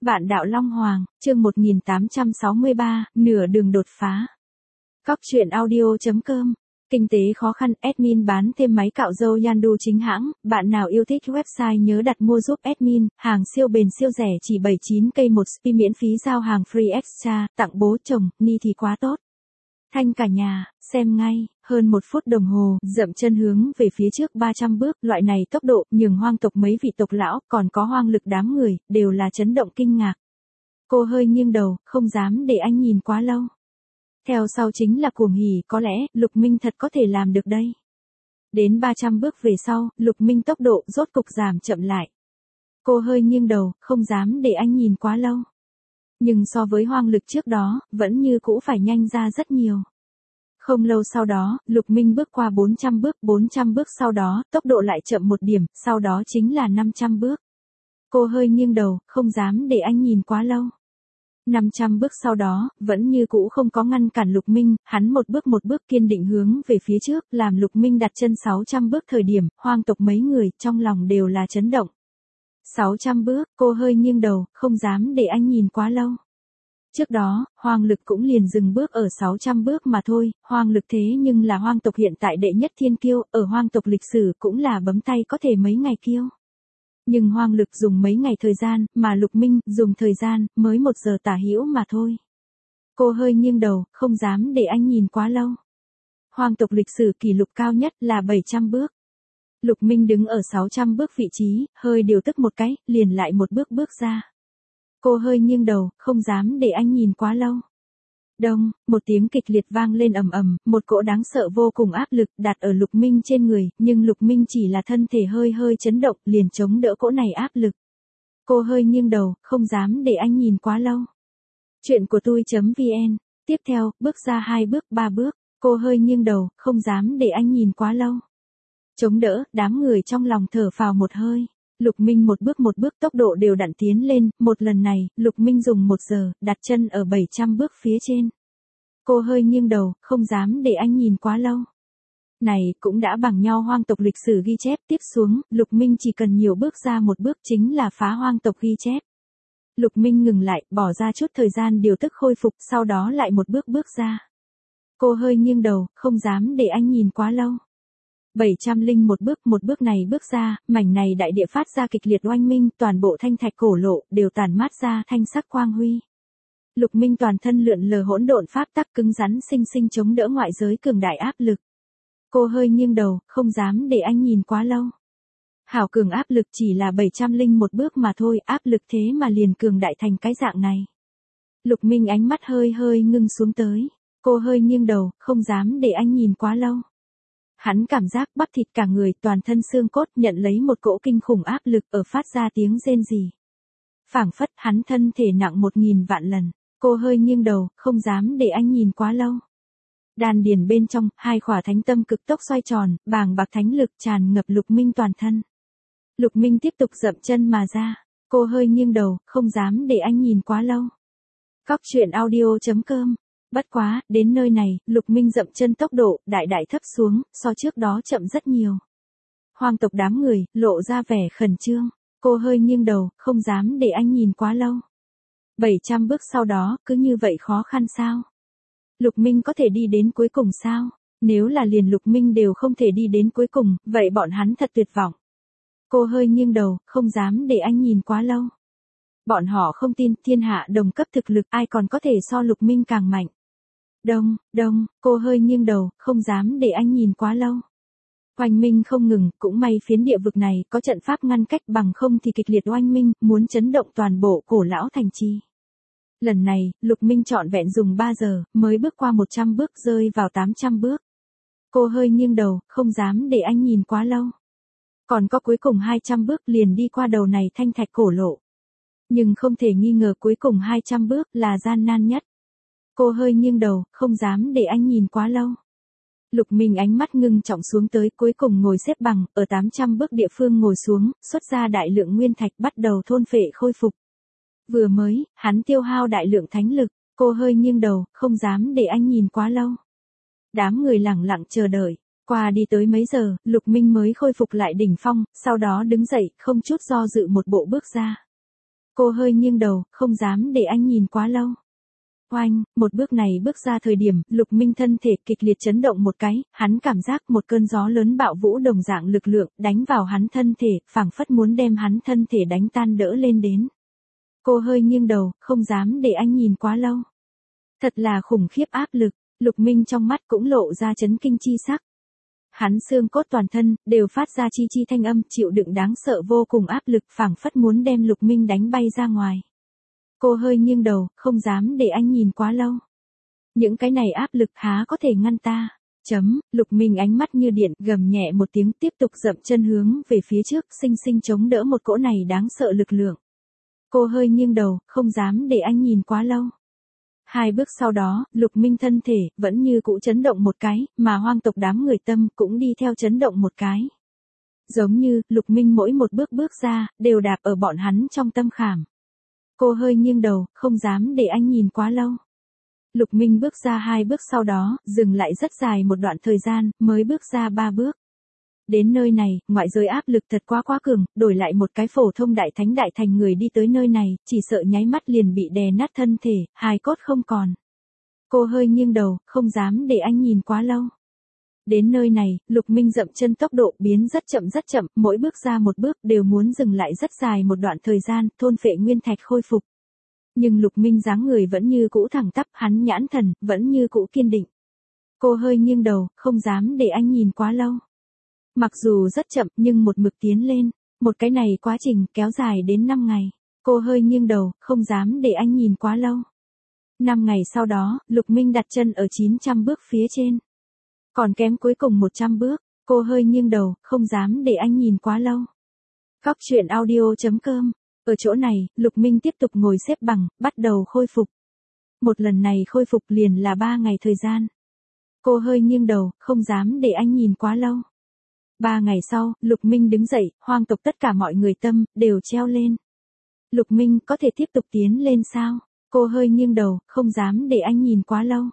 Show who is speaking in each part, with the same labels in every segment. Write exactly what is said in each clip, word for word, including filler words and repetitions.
Speaker 1: Vạn đạo Long Hoàng, chương một nghìn tám trăm sáu mươi ba, nửa đường đột phá. Cóc truyện audio chấm com. Kinh tế khó khăn, admin bán thêm máy cạo râu Yandu chính hãng, bạn nào yêu thích website nhớ đặt mua giúp admin, hàng siêu bền siêu rẻ chỉ bảy mươi chín k một spi miễn phí giao hàng free extra, tặng bố chồng, ni thì quá tốt. Thanh cả nhà, xem ngay, hơn một phút đồng hồ, dậm chân hướng về phía trước ba trăm bước, loại này tốc độ, nhường hoang tộc mấy vị tộc lão, còn có hoang lực đám người, đều là chấn động kinh ngạc. Cô hơi nghiêng đầu, không dám để anh nhìn quá lâu. Theo sau chính là cuồng hỉ, có lẽ, Lục Minh thật có thể làm được đây. Đến ba trăm bước về sau, Lục Minh tốc độ rốt cục giảm chậm lại. Cô hơi nghiêng đầu, không dám để anh nhìn quá lâu. Nhưng so với hoang lực trước đó, vẫn như cũ phải nhanh ra rất nhiều. Không lâu sau đó, Lục Minh bước qua bốn trăm bước, bốn trăm bước sau đó, tốc độ lại chậm một điểm, sau đó chính là năm trăm bước. Cô hơi nghiêng đầu, không dám để anh nhìn quá lâu. năm trăm bước sau đó, vẫn như cũ không có ngăn cản Lục Minh, hắn một bước một bước kiên định hướng về phía trước, làm Lục Minh đặt chân sáu trăm bước thời điểm, hoang tộc mấy người, trong lòng đều là chấn động. sáu trăm bước, cô hơi nghiêng đầu, không dám để anh nhìn quá lâu. Trước đó, hoang lực cũng liền dừng bước ở sáu trăm bước mà thôi, hoang lực thế nhưng là hoang tộc hiện tại đệ nhất thiên kiêu, ở hoang tộc lịch sử cũng là bấm tay có thể mấy ngày kiêu. Nhưng hoang lực dùng mấy ngày thời gian, mà Lục Minh dùng thời gian, mới một giờ tả hữu mà thôi. Cô hơi nghiêng đầu, không dám để anh nhìn quá lâu. Hoang tộc lịch sử kỷ lục cao nhất là bảy trăm bước. Lục Minh đứng ở sáu trăm bước vị trí, hơi điều tức một cái, liền lại một bước bước ra. Cô hơi nghiêng đầu, không dám để anh nhìn quá lâu. Đông, một tiếng kịch liệt vang lên ầm ầm, một cỗ đáng sợ vô cùng áp lực đặt ở Lục Minh trên người, nhưng Lục Minh chỉ là thân thể hơi hơi chấn động, liền chống đỡ cỗ này áp lực. Cô hơi nghiêng đầu, không dám để anh nhìn quá lâu. Chuyện của tôi.vn. Tiếp theo, bước ra hai bước, ba bước, cô hơi nghiêng đầu, không dám để anh nhìn quá lâu. Chống đỡ, đám người trong lòng thở phào một hơi. Lục Minh một bước một bước tốc độ đều đặn tiến lên, một lần này, Lục Minh dùng một giờ, đặt chân ở bảy trăm bước phía trên. Cô hơi nghiêng đầu, không dám để anh nhìn quá lâu. Này, cũng đã bằng nhau hoang tộc lịch sử ghi chép, tiếp xuống, Lục Minh chỉ cần nhiều bước ra một bước chính là phá hoang tộc ghi chép. Lục Minh ngừng lại, bỏ ra chút thời gian điều tức khôi phục, sau đó lại một bước bước ra. Cô hơi nghiêng đầu, không dám để anh nhìn quá lâu. bảy trăm linh một bước, một bước này bước ra, mảnh này đại địa phát ra kịch liệt oanh minh, toàn bộ thanh thạch cổ lộ, đều tản mát ra thanh sắc quang huy. Lục Minh toàn thân lượn lờ hỗn độn pháp tắc cứng rắn sinh sinh chống đỡ ngoại giới cường đại áp lực. Cô hơi nghiêng đầu, không dám để anh nhìn quá lâu. Hảo cường áp lực chỉ là bảy trăm linh một bước mà thôi, áp lực thế mà liền cường đại thành cái dạng này. Lục Minh ánh mắt hơi hơi ngưng xuống tới. Cô hơi nghiêng đầu, không dám để anh nhìn quá lâu. Hắn cảm giác bắp thịt cả người, toàn thân xương cốt nhận lấy một cỗ kinh khủng áp lực ở phát ra tiếng rên rỉ. Phảng phất hắn thân thể nặng một nghìn vạn lần. Cô hơi nghiêng đầu, không dám để anh nhìn quá lâu. Đan điền bên trong, hai khỏa thánh tâm cực tốc xoay tròn, bàng bạc thánh lực tràn ngập Lục Minh toàn thân. Lục Minh tiếp tục dậm chân mà ra. Cô hơi nghiêng đầu, không dám để anh nhìn quá lâu. Cóc truyện audio chấm com. Bất quá, đến nơi này, Lục Minh dậm chân tốc độ, đại đại thấp xuống, so trước đó chậm rất nhiều. Hoang tộc đám người, lộ ra vẻ khẩn trương. Cô hơi nghiêng đầu, không dám để anh nhìn quá lâu. bảy trăm bước sau đó, cứ như vậy khó khăn sao? Lục Minh có thể đi đến cuối cùng sao? Nếu là liền Lục Minh đều không thể đi đến cuối cùng, vậy bọn hắn thật tuyệt vọng. Cô hơi nghiêng đầu, không dám để anh nhìn quá lâu. Bọn họ không tin thiên hạ đồng cấp thực lực ai còn có thể so Lục Minh càng mạnh. Đông, đông, cô hơi nghiêng đầu, không dám để anh nhìn quá lâu. Oanh minh không ngừng, cũng may phiến địa vực này có trận pháp ngăn cách, bằng không thì kịch liệt oanh minh, muốn chấn động toàn bộ cổ lão thành trì. Lần này, Lục Minh trọn vẹn dùng ba giờ, mới bước qua một trăm bước rơi vào tám trăm bước. Cô hơi nghiêng đầu, không dám để anh nhìn quá lâu. Còn có cuối cùng hai trăm bước liền đi qua đầu này thanh thạch cổ lộ. Nhưng không thể nghi ngờ cuối cùng hai trăm bước là gian nan nhất. Cô hơi nghiêng đầu, không dám để anh nhìn quá lâu. Lục Minh ánh mắt ngưng trọng xuống tới, cuối cùng ngồi xếp bằng, ở tám trăm bước địa phương ngồi xuống, xuất ra đại lượng nguyên thạch bắt đầu thôn phệ khôi phục. Vừa mới, hắn tiêu hao đại lượng thánh lực, cô hơi nghiêng đầu, không dám để anh nhìn quá lâu. Đám người lặng lặng chờ đợi, qua đi tới mấy giờ, Lục Minh mới khôi phục lại đỉnh phong, sau đó đứng dậy, không chút do dự một bộ bước ra. Cô hơi nghiêng đầu, không dám để anh nhìn quá lâu. Oanh, một bước này bước ra thời điểm, Lục Minh thân thể kịch liệt chấn động một cái, hắn cảm giác một cơn gió lớn bạo vũ đồng dạng lực lượng, đánh vào hắn thân thể, phảng phất muốn đem hắn thân thể đánh tan đỡ lên đến. Cô hơi nghiêng đầu, không dám để anh nhìn quá lâu. Thật là khủng khiếp áp lực, Lục Minh trong mắt cũng lộ ra chấn kinh chi sắc. Hắn xương cốt toàn thân, đều phát ra chi chi thanh âm, chịu đựng đáng sợ vô cùng áp lực, phảng phất muốn đem Lục Minh đánh bay ra ngoài. Cô hơi nghiêng đầu, không dám để anh nhìn quá lâu. Những cái này áp lực há có thể ngăn ta. Chấm, Lục Minh ánh mắt như điện, gầm nhẹ một tiếng, tiếp tục dậm chân hướng về phía trước, sinh sinh chống đỡ một cỗ này đáng sợ lực lượng. Cô hơi nghiêng đầu, không dám để anh nhìn quá lâu. Hai bước sau đó, Lục Minh thân thể, vẫn như cũ chấn động một cái, mà hoang tộc đám người tâm, cũng đi theo chấn động một cái. Giống như, Lục Minh mỗi một bước bước ra, đều đạp ở bọn hắn trong tâm khảm. Cô hơi nghiêng đầu, không dám để anh nhìn quá lâu. Lục Minh bước ra hai bước sau đó, dừng lại rất dài một đoạn thời gian, mới bước ra ba bước. Đến nơi này, ngoại giới áp lực thật quá quá cường, đổi lại một cái phổ thông đại thánh đại thành người đi tới nơi này, chỉ sợ nháy mắt liền bị đè nát thân thể, hài cốt không còn. Cô hơi nghiêng đầu, không dám để anh nhìn quá lâu. Đến nơi này, Lục Minh dậm chân tốc độ biến rất chậm rất chậm, mỗi bước ra một bước đều muốn dừng lại rất dài một đoạn thời gian, thôn phệ nguyên thạch khôi phục. Nhưng Lục Minh dáng người vẫn như cũ thẳng tắp, hắn nhãn thần, vẫn như cũ kiên định. Cô hơi nghiêng đầu, không dám để anh nhìn quá lâu. Mặc dù rất chậm, nhưng một mực tiến lên, một cái này quá trình kéo dài đến năm ngày. Cô hơi nghiêng đầu, không dám để anh nhìn quá lâu. năm ngày sau đó, Lục Minh đặt chân ở chín trăm bước phía trên. Còn kém cuối cùng một trăm bước, cô hơi nghiêng đầu, không dám để anh nhìn quá lâu. Góc truyện audio chấm com. Ở chỗ này, Lục Minh tiếp tục ngồi xếp bằng, bắt đầu khôi phục. Một lần này khôi phục liền là ba ngày thời gian. Cô hơi nghiêng đầu, không dám để anh nhìn quá lâu. Ba ngày sau, Lục Minh đứng dậy, hoang tộc tất cả mọi người tâm, đều treo lên. Lục Minh có thể tiếp tục tiến lên sao? Cô hơi nghiêng đầu, không dám để anh nhìn quá lâu.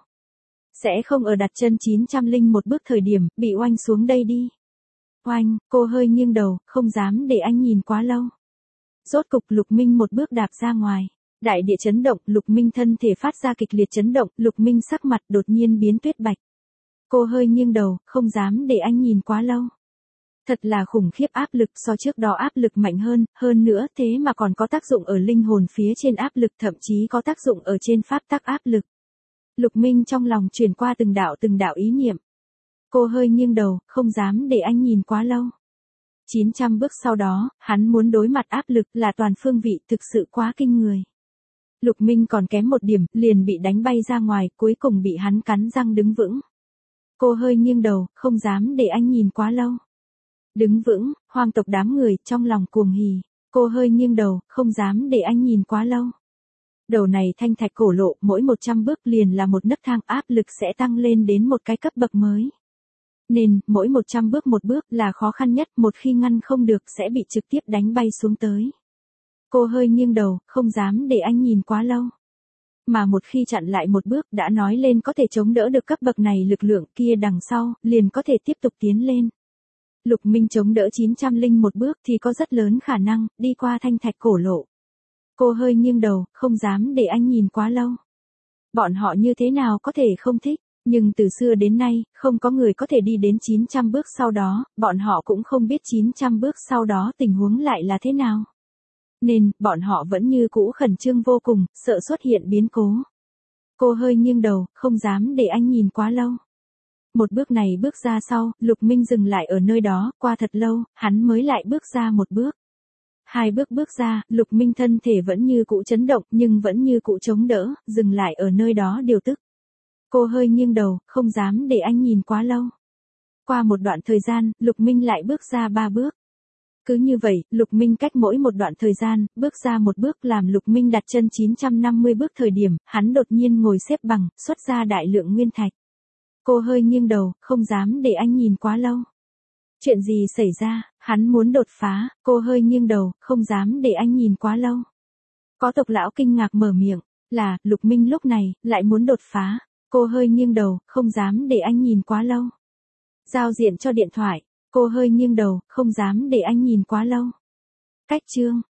Speaker 1: Sẽ không ở đặt chân chín trăm linh một bước thời điểm, bị oanh xuống đây đi. Oanh, cô hơi nghiêng đầu, không dám để anh nhìn quá lâu. Rốt cục Lục Minh một bước đạp ra ngoài. Đại địa chấn động, Lục Minh thân thể phát ra kịch liệt chấn động, Lục Minh sắc mặt đột nhiên biến tuyết bạch. Cô hơi nghiêng đầu, không dám để anh nhìn quá lâu. Thật là khủng khiếp áp lực, so trước đó áp lực mạnh hơn, hơn nữa thế mà còn có tác dụng ở linh hồn phía trên áp lực, thậm chí có tác dụng ở trên pháp tắc áp lực. Lục Minh trong lòng truyền qua từng đạo từng đạo ý niệm. Cô hơi nghiêng đầu, không dám để anh nhìn quá lâu. chín trăm bước sau đó, hắn muốn đối mặt áp lực là toàn phương vị, thực sự quá kinh người. Lục Minh còn kém một điểm, liền bị đánh bay ra ngoài, cuối cùng bị hắn cắn răng đứng vững. Cô hơi nghiêng đầu, không dám để anh nhìn quá lâu. Đứng vững, hoang tộc đám người, trong lòng cuồng hỉ. Cô hơi nghiêng đầu, không dám để anh nhìn quá lâu. Đầu này thanh thạch cổ lộ, mỗi một trăm bước liền là một nấc thang, áp lực sẽ tăng lên đến một cái cấp bậc mới. Nên, mỗi một trăm bước một bước là khó khăn nhất, một khi ngăn không được sẽ bị trực tiếp đánh bay xuống tới. Cô hơi nghiêng đầu, không dám để anh nhìn quá lâu. Mà một khi chặn lại một bước đã nói lên có thể chống đỡ được cấp bậc này lực lượng kia đằng sau, liền có thể tiếp tục tiến lên. Lục Minh chống đỡ chín trăm linh một bước thì có rất lớn khả năng, đi qua thanh thạch cổ lộ. Cô hơi nghiêng đầu, không dám để anh nhìn quá lâu. Bọn họ như thế nào có thể không thích, nhưng từ xưa đến nay, không có người có thể đi đến chín trăm bước sau đó, bọn họ cũng không biết chín trăm bước sau đó tình huống lại là thế nào. Nên, bọn họ vẫn như cũ khẩn trương vô cùng, sợ xuất hiện biến cố. Cô hơi nghiêng đầu, không dám để anh nhìn quá lâu. Một bước này bước ra sau, Lục Minh dừng lại ở nơi đó, qua thật lâu, hắn mới lại bước ra một bước. Hai bước bước ra, Lục Minh thân thể vẫn như cũ chấn động, nhưng vẫn như cũ chống đỡ, dừng lại ở nơi đó điều tức. Cô hơi nghiêng đầu, không dám để anh nhìn quá lâu. Qua một đoạn thời gian, Lục Minh lại bước ra ba bước. Cứ như vậy, Lục Minh cách mỗi một đoạn thời gian, bước ra một bước làm Lục Minh đặt chân chín trăm năm mươi bước thời điểm, hắn đột nhiên ngồi xếp bằng, xuất ra đại lượng nguyên thạch. Cô hơi nghiêng đầu, không dám để anh nhìn quá lâu. Chuyện gì xảy ra, hắn muốn đột phá, cô hơi nghiêng đầu, không dám để anh nhìn quá lâu. Có tộc lão kinh ngạc mở miệng, là, Lục Minh lúc này, lại muốn đột phá. Cô hơi nghiêng đầu, không dám để anh nhìn quá lâu. Giao diện cho điện thoại, cô hơi nghiêng đầu, không dám để anh nhìn quá lâu. Cách chương